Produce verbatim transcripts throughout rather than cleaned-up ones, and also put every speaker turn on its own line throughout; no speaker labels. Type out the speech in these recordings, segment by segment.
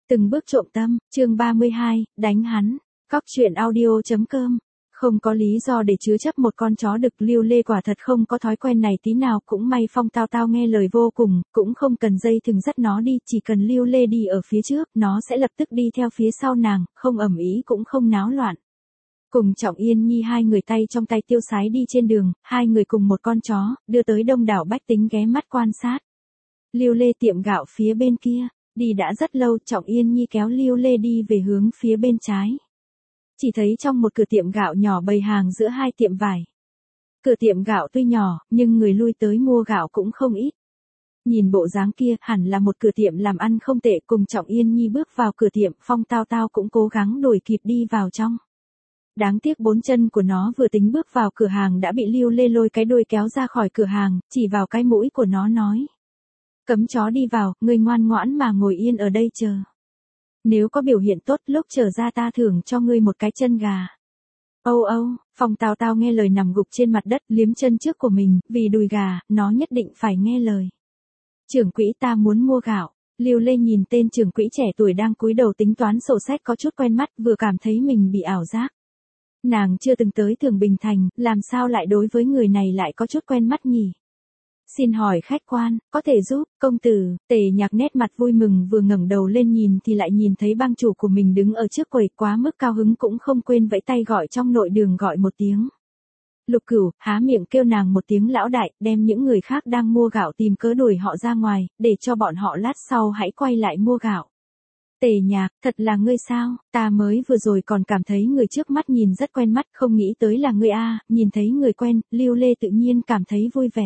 Từng bước trộm tâm, chương ba mươi hai, đánh hắn. Cóc truyện audio chấm com. Không có lý do để chứa chấp một con chó đực. Lưu Lê quả thật không có thói quen này tí nào, cũng may Phong Tao Tao nghe lời vô cùng, cũng không cần dây thừng dắt nó đi, chỉ cần Lưu Lê đi ở phía trước, nó sẽ lập tức đi theo phía sau nàng, không ầm ĩ cũng không náo loạn. Cùng Trọng Yên Nhi hai người tay trong tay tiêu sái đi trên đường, hai người cùng một con chó, đưa tới đông đảo bách tính ghé mắt quan sát. Lưu Lê tiệm gạo phía bên kia. Đi đã rất lâu, Trọng Yên Nhi kéo Lưu Lê đi về hướng phía bên trái. Chỉ thấy trong một cửa tiệm gạo nhỏ bày hàng giữa hai tiệm vải. Cửa tiệm gạo tuy nhỏ, nhưng người lui tới mua gạo cũng không ít. Nhìn bộ dáng kia, hẳn là một cửa tiệm làm ăn không tệ. Cùng Trọng Yên Nhi bước vào cửa tiệm, Phong Tao Tao cũng cố gắng đuổi kịp đi vào trong. Đáng tiếc bốn chân của nó vừa tính bước vào cửa hàng đã bị Lưu Lê lôi cái đuôi kéo ra khỏi cửa hàng, chỉ vào cái mũi của nó nói. Cấm chó đi vào, ngươi ngoan ngoãn mà ngồi yên ở đây chờ. Nếu có biểu hiện tốt, lúc trở ra ta thưởng cho ngươi một cái chân gà. Âu âu, Phong Tao Tao nghe lời nằm gục trên mặt đất, liếm chân trước của mình, vì đùi gà, nó nhất định phải nghe lời. Trưởng quỹ, ta muốn mua gạo. Lưu Lê nhìn tên trưởng quỹ trẻ tuổi đang cúi đầu tính toán sổ sách có chút quen mắt, vừa cảm thấy mình bị ảo giác. Nàng chưa từng tới Thường Bình Thành, làm sao lại đối với người này lại có chút quen mắt nhỉ? Xin hỏi khách quan, có thể giúp, công tử? Tề Nhạc nét mặt vui mừng, vừa ngẩng đầu lên nhìn thì lại nhìn thấy bang chủ của mình đứng ở trước quầy, quá mức cao hứng cũng không quên vẫy tay gọi trong nội đường gọi một tiếng. Lục Cửu há miệng kêu nàng một tiếng lão đại, đem những người khác đang mua gạo tìm cớ đuổi họ ra ngoài, để cho bọn họ lát sau hãy quay lại mua gạo. Tề Nhạc, thật là ngươi sao? Ta mới vừa rồi còn cảm thấy người trước mắt nhìn rất quen mắt, không nghĩ tới là ngươi a. Nhìn thấy người quen, Lưu Lê tự nhiên cảm thấy vui vẻ.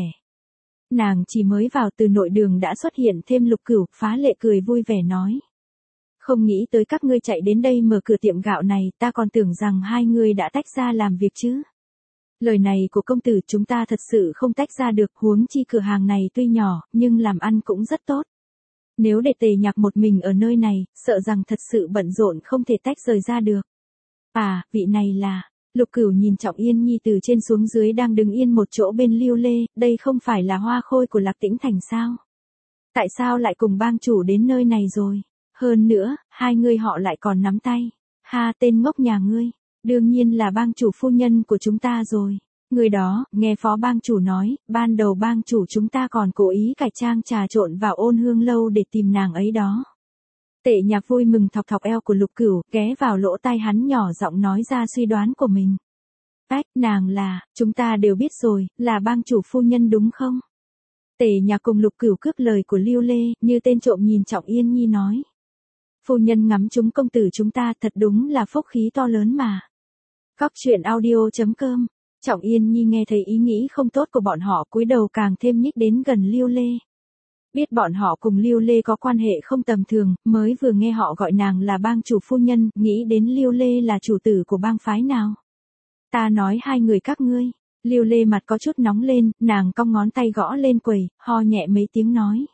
Nàng chỉ mới vào từ nội đường đã xuất hiện thêm Lục Cửu, phá lệ cười vui vẻ nói. Không nghĩ tới các ngươi chạy đến đây mở cửa tiệm gạo này, ta còn tưởng rằng hai người đã tách ra làm việc chứ. Lời này của công tử chúng ta thật sự không tách ra được, huống chi cửa hàng này tuy nhỏ, nhưng làm ăn cũng rất tốt. Nếu để Tề Nhạc một mình ở nơi này, sợ rằng thật sự bận rộn không thể tách rời ra được. À, vị này là... Lục Cửu nhìn Trọng Yên Nhi từ trên xuống dưới đang đứng yên một chỗ bên Lưu Lê, đây không phải là Hoa Khôi của Lạc Tĩnh Thành sao? Tại sao lại cùng bang chủ đến nơi này rồi? Hơn nữa, hai người họ lại còn nắm tay. Ha, tên ngốc nhà ngươi, đương nhiên là bang chủ phu nhân của chúng ta rồi. Người đó, nghe phó bang chủ nói, ban đầu bang chủ chúng ta còn cố ý cải trang trà trộn vào Ôn Hương lâu để tìm nàng ấy đó. Tề Nhạc vui mừng thọc thọc eo của Lục Cửu, ghé vào lỗ tai hắn nhỏ giọng nói ra suy đoán của mình. Ách, nàng là, chúng ta đều biết rồi, là bang chủ phu nhân đúng không? Tề Nhạc cùng Lục Cửu cướp lời của Lưu Lê, như tên trộm nhìn Trọng Yên Nhi nói. Phu nhân ngắm chúng công tử chúng ta thật đúng là phúc khí to lớn mà. Cóc truyện audio chấm com. Trọng Yên Nhi nghe thấy ý nghĩ không tốt của bọn họ, cúi đầu càng thêm nhích đến gần Lưu Lê. Biết bọn họ cùng Lưu Lê có quan hệ không tầm thường, mới vừa nghe họ gọi nàng là bang chủ phu nhân, nghĩ đến Lưu Lê là chủ tử của bang phái nào. Ta nói hai người các ngươi. Lưu Lê mặt có chút nóng lên, nàng cong ngón tay gõ lên quầy, ho nhẹ mấy tiếng nói.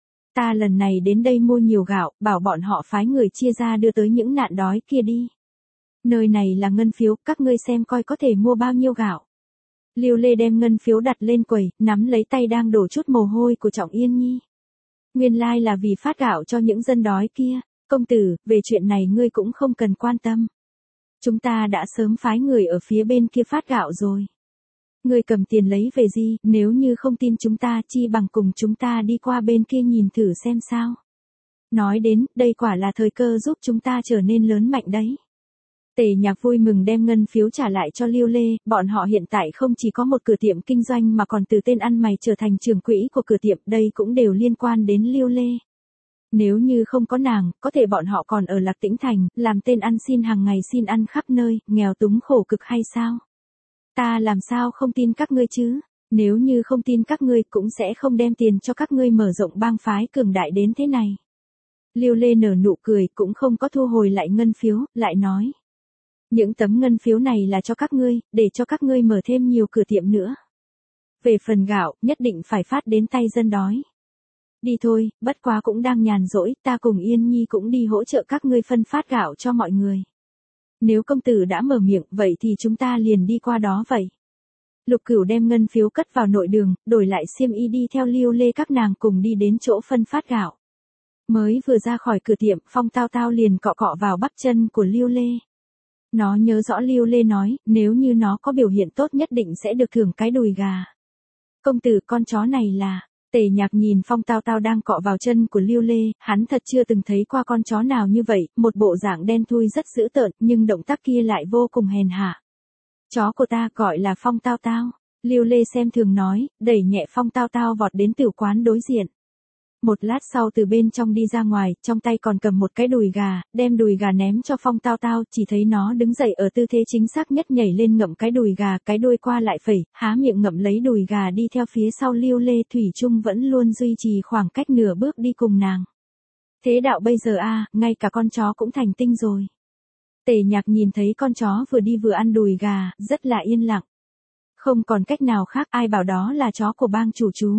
Ta lần này đến đây mua nhiều gạo, bảo bọn họ phái người chia ra đưa tới những nạn đói kia đi. Nơi này là ngân phiếu, các ngươi xem coi có thể mua bao nhiêu gạo. Lưu Lê đem ngân phiếu đặt lên quầy, nắm lấy tay đang đổ chút mồ hôi của Trọng Yên Nhi. Nguyên lai là vì phát gạo cho những dân đói kia. Công tử, về chuyện này ngươi cũng không cần quan tâm. Chúng ta đã sớm phái người ở phía bên kia phát gạo rồi. Ngươi cầm tiền lấy về gì, nếu như không tin chúng ta chi bằng cùng chúng ta đi qua bên kia nhìn thử xem sao. Nói đến, đây quả là thời cơ giúp chúng ta trở nên lớn mạnh đấy. Tề Nhạc vui mừng đem ngân phiếu trả lại cho Lưu Lê, bọn họ hiện tại không chỉ có một cửa tiệm kinh doanh mà còn từ tên ăn mày trở thành trưởng quỹ của cửa tiệm, đây cũng đều liên quan đến Lưu Lê. Nếu như không có nàng, có thể bọn họ còn ở Lạc Tĩnh Thành, làm tên ăn xin hàng ngày xin ăn khắp nơi, nghèo túng khổ cực hay sao? Ta làm sao không tin các ngươi chứ? Nếu như không tin các ngươi cũng sẽ không đem tiền cho các ngươi mở rộng bang phái cường đại đến thế này. Lưu Lê nở nụ cười, cũng không có thu hồi lại ngân phiếu, lại nói. Những tấm ngân phiếu này là cho các ngươi, để cho các ngươi mở thêm nhiều cửa tiệm nữa. Về phần gạo, nhất định phải phát đến tay dân đói. Đi thôi, bất quá cũng đang nhàn rỗi, ta cùng Yên Nhi cũng đi hỗ trợ các ngươi phân phát gạo cho mọi người. Nếu công tử đã mở miệng, vậy thì chúng ta liền đi qua đó vậy. Lục Cửu đem ngân phiếu cất vào nội đường, đổi lại xiêm y đi theo Lưu Lê các nàng cùng đi đến chỗ phân phát gạo. Mới vừa ra khỏi cửa tiệm, Phong Tao Tao liền cọ cọ vào bắp chân của Lưu Lê. Nó nhớ rõ Lưu Lê nói, nếu như nó có biểu hiện tốt nhất định sẽ được thưởng cái đùi gà. Công tử, con chó này là... Tề Nhạc nhìn Phong Tao Tao đang cọ vào chân của Lưu Lê, hắn thật chưa từng thấy qua con chó nào như vậy, một bộ dạng đen thui rất dữ tợn, nhưng động tác kia lại vô cùng hèn hạ. Chó của ta gọi là Phong Tao Tao. Lưu Lê xem thường nói, đẩy nhẹ Phong Tao Tao vọt đến tử quán đối diện. Một lát sau từ bên trong đi ra ngoài, trong tay còn cầm một cái đùi gà, đem đùi gà ném cho Phong Tao Tao, chỉ thấy nó đứng dậy ở tư thế chính xác nhất nhảy lên ngậm cái đùi gà, cái đuôi qua lại phẩy, há miệng ngậm lấy đùi gà đi theo phía sau Lưu Lê. Thủy chung vẫn luôn duy trì khoảng cách nửa bước đi cùng nàng. Thế đạo bây giờ a, ngay cả con chó cũng thành tinh rồi. Tề Nhạc nhìn thấy con chó vừa đi vừa ăn đùi gà, rất là yên lặng. Không còn cách nào khác, ai bảo đó là chó của bang chủ chú.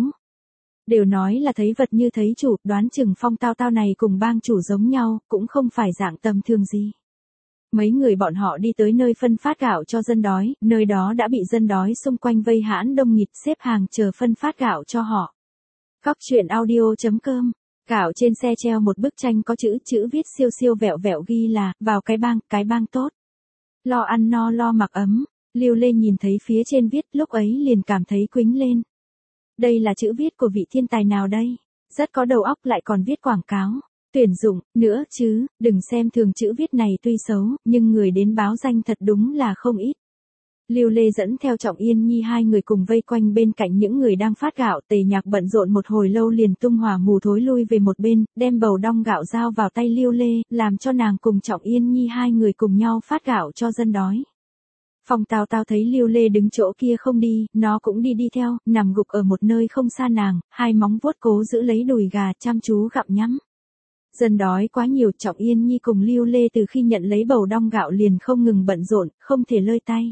Đều nói là thấy vật như thấy chủ, đoán chừng Phong Tao Tao này cùng bang chủ giống nhau, cũng không phải dạng tầm thường gì. Mấy người bọn họ đi tới nơi phân phát gạo cho dân đói, nơi đó đã bị dân đói xung quanh vây hãn đông nghịt xếp hàng chờ phân phát gạo cho họ. Cóc truyện audio chấm com. Gạo trên xe treo một bức tranh có chữ chữ viết siêu siêu vẹo vẹo ghi là, vào cái bang, cái bang tốt. Lo ăn no lo mặc ấm. Lưu Lê nhìn thấy phía trên viết, lúc ấy liền cảm thấy quĩnh lên. Đây là chữ viết của vị thiên tài nào đây? Rất có đầu óc, lại còn viết quảng cáo. Tuyển dụng, nữa chứ, đừng xem thường chữ viết này tuy xấu, nhưng người đến báo danh thật đúng là không ít. Lưu Lê dẫn theo Trọng Yên Nhi hai người cùng vây quanh bên cạnh những người đang phát gạo. Tề Nhạc bận rộn một hồi lâu liền tung hỏa mù thối lui về một bên, đem bầu đong gạo giao vào tay Lưu Lê, làm cho nàng cùng Trọng Yên Nhi hai người cùng nhau phát gạo cho dân đói. Phong Tao Tao thấy Lưu Lê đứng chỗ kia không đi, nó cũng đi đi theo, nằm gục ở một nơi không xa nàng, hai móng vuốt cố giữ lấy đùi gà chăm chú gặm nhắm. Dân đói quá nhiều, Trọng Yên Nhi cùng Lưu Lê từ khi nhận lấy bầu đong gạo liền không ngừng bận rộn, không thể lơi tay.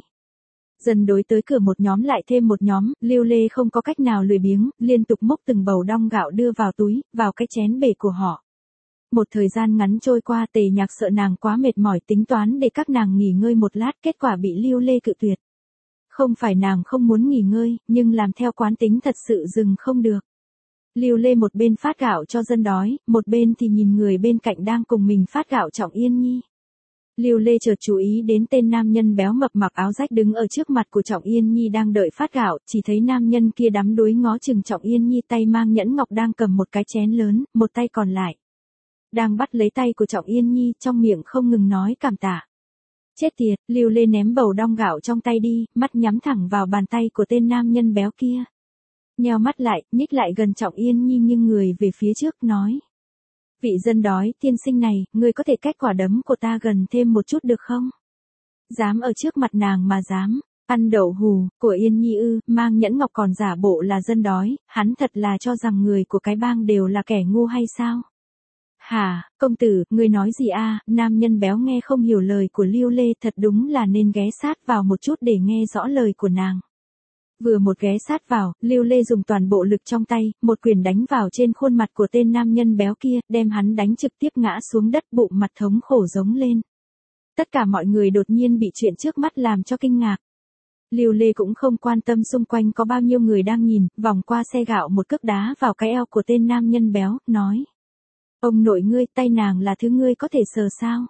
Dần đối tới cửa một nhóm lại thêm một nhóm, Lưu Lê không có cách nào lười biếng, liên tục múc từng bầu đong gạo đưa vào túi, vào cái chén bể của họ. Một thời gian ngắn trôi qua, Tề Nhạc sợ nàng quá mệt mỏi tính toán để các nàng nghỉ ngơi một lát, kết quả bị Lưu Lê cự tuyệt. Không phải nàng không muốn nghỉ ngơi, nhưng làm theo quán tính thật sự dừng không được. Lưu Lê một bên phát gạo cho dân đói, một bên thì nhìn người bên cạnh đang cùng mình phát gạo Trọng Yên Nhi. Lưu Lê chợt chú ý đến tên nam nhân béo mập mặc áo rách đứng ở trước mặt của Trọng Yên Nhi đang đợi phát gạo, chỉ thấy nam nhân kia đắm đuối ngó chừng Trọng Yên Nhi, tay mang nhẫn ngọc đang cầm một cái chén lớn, một tay còn lại đang bắt lấy tay của Trọng Yên Nhi, trong miệng không ngừng nói cảm tạ. Chết tiệt, Lưu Lê ném bầu đong gạo trong tay đi, mắt nhắm thẳng vào bàn tay của tên nam nhân béo kia. Nheo mắt lại, nhích lại gần Trọng Yên Nhi nghiêng người về phía trước, nói. Vị dân đói, tiên sinh này, ngươi có thể cách quả đấm của ta gần thêm một chút được không? Dám ở trước mặt nàng mà dám, ăn đậu hù, của Yên Nhi ư, mang nhẫn ngọc còn giả bộ là dân đói, hắn thật là cho rằng người của cái bang đều là kẻ ngu hay sao? Hả, công tử, ngươi nói gì a? Nam nhân béo nghe không hiểu lời của Lưu Lê, thật đúng là nên ghé sát vào một chút để nghe rõ lời của nàng. Vừa một ghé sát vào, Lưu Lê dùng toàn bộ lực trong tay, một quyền đánh vào trên khuôn mặt của tên nam nhân béo kia, đem hắn đánh trực tiếp ngã xuống đất, bụng mặt thống khổ giống lên. Tất cả mọi người đột nhiên bị chuyện trước mắt làm cho kinh ngạc. Lưu Lê cũng không quan tâm xung quanh có bao nhiêu người đang nhìn, vòng qua xe gạo một cước đá vào cái eo của tên nam nhân béo, nói. Ông nội ngươi, tay nàng là thứ ngươi có thể sờ sao?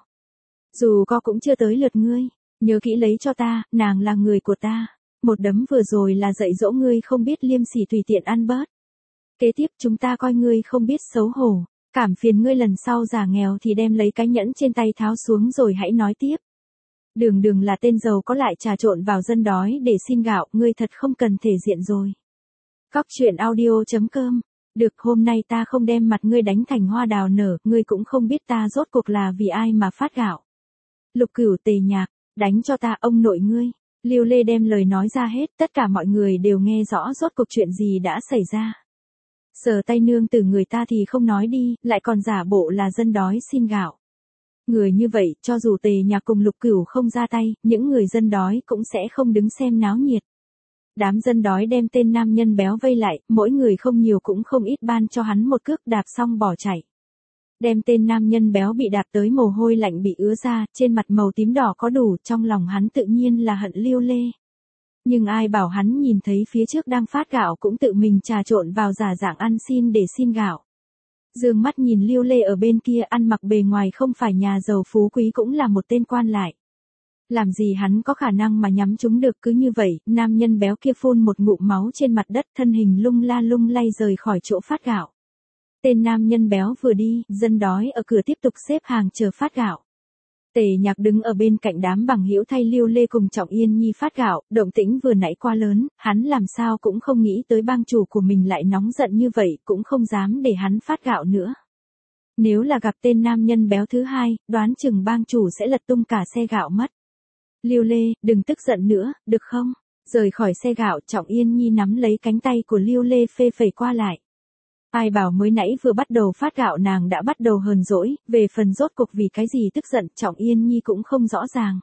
Dù có cũng chưa tới lượt ngươi, nhớ kỹ lấy cho ta, nàng là người của ta. Một đấm vừa rồi là dạy dỗ ngươi không biết liêm sỉ tùy tiện ăn bớt. Kế tiếp chúng ta coi ngươi không biết xấu hổ, cảm phiền ngươi lần sau giả nghèo thì đem lấy cái nhẫn trên tay tháo xuống rồi hãy nói tiếp. Đường đường là tên giàu có lại trà trộn vào dân đói để xin gạo, ngươi thật không cần thể diện rồi. Cóc truyện audio chấm com. Được, hôm nay ta không đem mặt ngươi đánh thành hoa đào nở, ngươi cũng không biết ta rốt cuộc là vì ai mà phát gạo. Lục Cửu, Tề Nhạc, đánh cho ta ông nội ngươi. Lưu Lê đem lời nói ra hết, tất cả mọi người đều nghe rõ rốt cuộc chuyện gì đã xảy ra. Sờ tay nương từ người ta thì không nói đi, lại còn giả bộ là dân đói xin gạo. Người như vậy, cho dù Tề Nhạc cùng Lục Cửu không ra tay, những người dân đói cũng sẽ không đứng xem náo nhiệt. Đám dân đói đem tên nam nhân béo vây lại, mỗi người không nhiều cũng không ít ban cho hắn một cước, đạp xong bỏ chạy. Đem tên nam nhân béo bị đạp tới mồ hôi lạnh bị ứa ra, trên mặt màu tím đỏ có đủ, trong lòng hắn tự nhiên là hận Lưu Lê. Nhưng ai bảo hắn nhìn thấy phía trước đang phát gạo cũng tự mình trà trộn vào giả dạng ăn xin để xin gạo. Dương mắt nhìn Lưu Lê ở bên kia ăn mặc bề ngoài không phải nhà giàu phú quý cũng là một tên quan lại. Làm gì hắn có khả năng mà nhắm chúng được, cứ như vậy, nam nhân béo kia phun một ngụm máu trên mặt đất, thân hình lung la lung lay rời khỏi chỗ phát gạo. Tên nam nhân béo vừa đi, dân đói ở cửa tiếp tục xếp hàng chờ phát gạo. Tề Nhạc đứng ở bên cạnh đám bằng hữu thay Lưu Lê cùng Trọng Yên Nhi phát gạo, động tĩnh vừa nãy quá lớn, hắn làm sao cũng không nghĩ tới bang chủ của mình lại nóng giận như vậy, cũng không dám để hắn phát gạo nữa. Nếu là gặp tên nam nhân béo thứ hai, đoán chừng bang chủ sẽ lật tung cả xe gạo mất. Lưu Lê, đừng tức giận nữa, được không? Rời khỏi xe gạo, Trọng Yên Nhi nắm lấy cánh tay của Lưu Lê phê phẩy qua lại. Ai bảo mới nãy vừa bắt đầu phát gạo nàng đã bắt đầu hờn dỗi, về phần rốt cuộc vì cái gì tức giận Trọng Yên Nhi cũng không rõ ràng.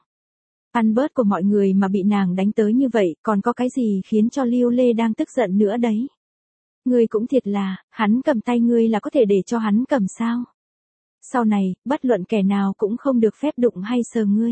Ăn bớt của mọi người mà bị nàng đánh tới như vậy, còn có cái gì khiến cho Lưu Lê đang tức giận nữa đấy? Ngươi cũng thiệt là, hắn cầm tay ngươi là có thể để cho hắn cầm sao? Sau này, bất luận kẻ nào cũng không được phép đụng hay sờ ngươi.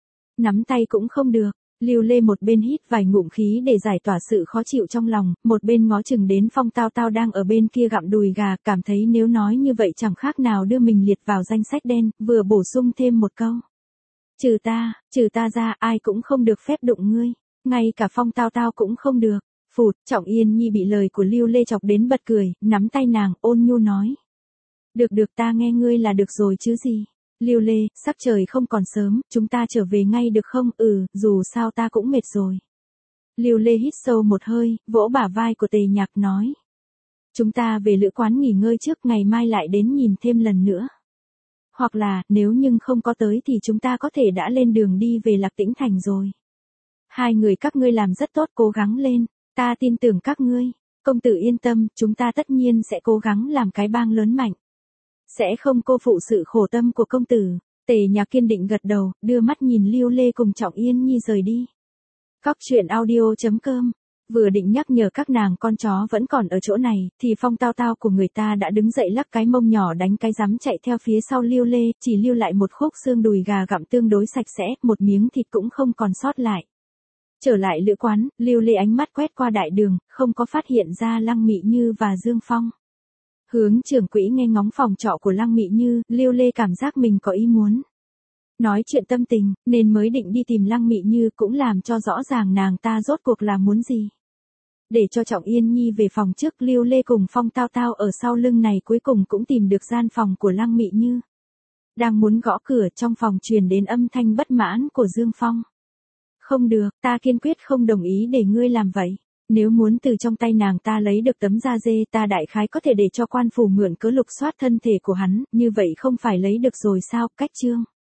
Nắm tay cũng không được. Lưu Lê một bên hít vài ngụm khí để giải tỏa sự khó chịu trong lòng, một bên ngó chừng đến Phong Tao Tao đang ở bên kia gặm đùi gà, cảm thấy nếu nói như vậy chẳng khác nào đưa mình liệt vào danh sách đen, vừa bổ sung thêm một câu. Trừ ta, trừ ta ra ai cũng không được phép đụng ngươi, ngay cả Phong Tao Tao cũng không được. Phụt, Trọng Yên Nhi bị lời của Lưu Lê chọc đến bật cười, nắm tay nàng, ôn nhu nói. Được được ta nghe ngươi là được rồi chứ gì. Lưu Lê, sắc trời không còn sớm, chúng ta trở về ngay được không? Ừ, dù sao ta cũng mệt rồi. Lưu Lê hít sâu một hơi, vỗ bả vai của Tề Nhạc nói. Chúng ta về lữ quán nghỉ ngơi trước, ngày mai lại đến nhìn thêm lần nữa. Hoặc là, nếu nhưng không có tới thì chúng ta có thể đã lên đường đi về Lạc Tĩnh Thành rồi. Hai người các ngươi làm rất tốt, cố gắng lên, ta tin tưởng các ngươi. Công tử yên tâm, chúng ta tất nhiên sẽ cố gắng làm cái bang lớn mạnh. Sẽ không cô phụ sự khổ tâm của công tử. Tề Nhạc kiên định gật đầu, đưa mắt nhìn Lưu Lê cùng Trọng Yên Nhi rời đi. Cóc truyện audio chấm com. Vừa định nhắc nhở các nàng con chó vẫn còn ở chỗ này, thì Phong Tao Tao của người ta đã đứng dậy lắc cái mông nhỏ đánh cái rắm chạy theo phía sau Lưu Lê, chỉ lưu lại một khúc xương đùi gà gặm tương đối sạch sẽ, một miếng thịt cũng không còn sót lại. Trở lại lữ quán, Lưu Lê ánh mắt quét qua đại đường, không có phát hiện ra Lăng Mị Như và Dương Phong. Hướng trưởng quỹ nghe ngóng phòng trọ của Lăng Mị Như, Lưu Lê cảm giác mình có ý muốn nói chuyện tâm tình, nên mới định đi tìm Lăng Mị Như, cũng làm cho rõ ràng nàng ta rốt cuộc là muốn gì. Để cho Trọng Yên Nhi về phòng trước, Lưu Lê cùng Phong Tao Tao ở sau lưng này cuối cùng cũng tìm được gian phòng của Lăng Mị Như. Đang muốn gõ cửa, trong phòng truyền đến âm thanh bất mãn của Dương Phong. Không được, ta kiên quyết không đồng ý để ngươi làm vậy. Nếu muốn từ trong tay nàng ta lấy được tấm da dê, ta đại khái có thể để cho quan phủ mượn cớ lục soát thân thể của hắn, như vậy không phải lấy được rồi sao? Cách chương.